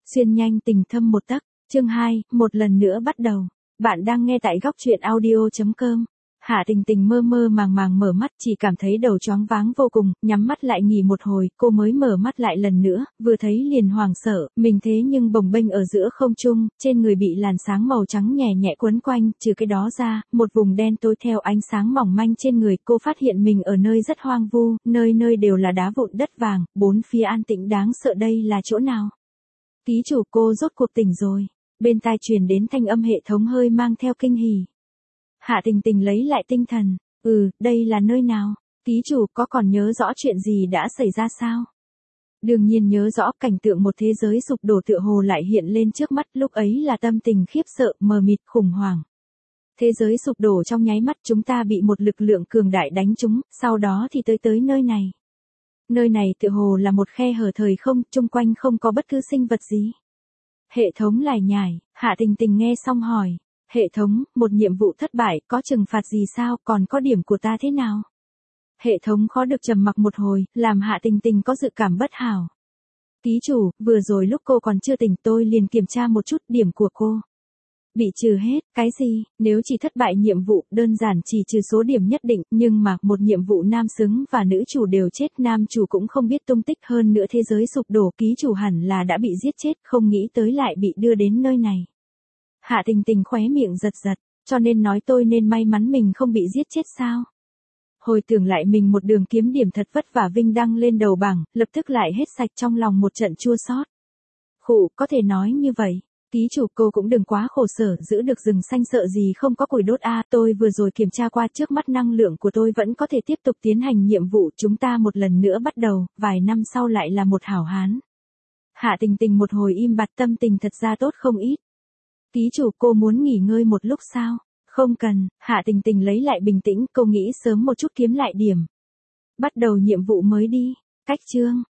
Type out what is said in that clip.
Xuyên nhanh tình thâm một tấc, chương 2, một lần nữa bắt đầu. Bạn đang nghe tại góc truyện audio.com. Hạ Tình Tình mơ mơ màng màng mở mắt, chỉ cảm thấy đầu choáng váng vô cùng, nhắm mắt lại nghỉ một hồi, cô mới mở mắt lại lần nữa, vừa thấy liền hoảng sợ, mình thế nhưng bồng bênh ở giữa không trung, trên người bị làn sáng màu trắng nhẹ nhẹ quấn quanh, trừ cái đó ra, một vùng đen tối theo ánh sáng mỏng manh trên người, cô phát hiện mình ở nơi rất hoang vu, nơi nơi đều là đá vụn đất vàng, bốn phía an tĩnh đáng sợ, đây là chỗ nào? Ký chủ, cô rốt cuộc tỉnh rồi. Bên tai truyền đến thanh âm hệ thống hơi mang theo kinh hỉ. Hạ Tình Tình lấy lại tinh thần. Đây là nơi nào? Ký chủ có còn nhớ rõ chuyện gì đã xảy ra sao? Đương nhiên nhớ rõ, cảnh tượng một thế giới sụp đổ tựa hồ lại hiện lên trước mắt, lúc ấy là tâm tình khiếp sợ, mờ mịt, khủng hoảng. Thế giới sụp đổ trong nháy mắt, chúng ta bị một lực lượng cường đại đánh trúng, sau đó thì tới nơi này. Nơi này tựa hồ là một khe hở thời không, chung quanh không có bất cứ sinh vật gì. Hệ thống lải nhải, Hạ Tình Tình nghe xong hỏi. Hệ thống, một nhiệm vụ thất bại, có trừng phạt gì sao, còn có điểm của ta thế nào? Hệ thống khó được trầm mặc một hồi, làm Hạ Tình Tình có dự cảm bất hảo. Ký chủ, vừa rồi lúc cô còn chưa tỉnh tôi liền kiểm tra một chút điểm của cô. Bị trừ hết, cái gì, nếu chỉ thất bại nhiệm vụ, đơn giản chỉ trừ số điểm nhất định, nhưng mà, một nhiệm vụ nam xứng và nữ chủ đều chết, nam chủ cũng không biết tung tích, hơn nữa thế giới sụp đổ, ký chủ hẳn là đã bị giết chết, không nghĩ tới lại bị đưa đến nơi này. Hạ Tình Tình khóe miệng giật giật, cho nên nói tôi nên may mắn mình không bị giết chết sao? Hồi tưởng lại mình một đường kiếm điểm thật vất vả vinh đăng lên đầu bảng, lập tức lại hết sạch trong lòng một trận chua xót. Khụ, có thể nói như vậy. Ký chủ, cô cũng đừng quá khổ sở, giữ được rừng xanh sợ gì không có củi đốt a, tôi vừa rồi kiểm tra qua, trước mắt năng lượng của tôi vẫn có thể tiếp tục tiến hành nhiệm vụ, chúng ta một lần nữa bắt đầu, vài năm sau lại là một hảo hán. Hạ Tình Tình một hồi im bặt, tâm tình thật ra tốt không ít. Ký chủ, cô muốn nghỉ ngơi một lúc sao? Không cần, Hạ Tình Tình lấy lại bình tĩnh, cô nghĩ sớm một chút kiếm lại điểm. Bắt đầu nhiệm vụ mới đi. Cách chương,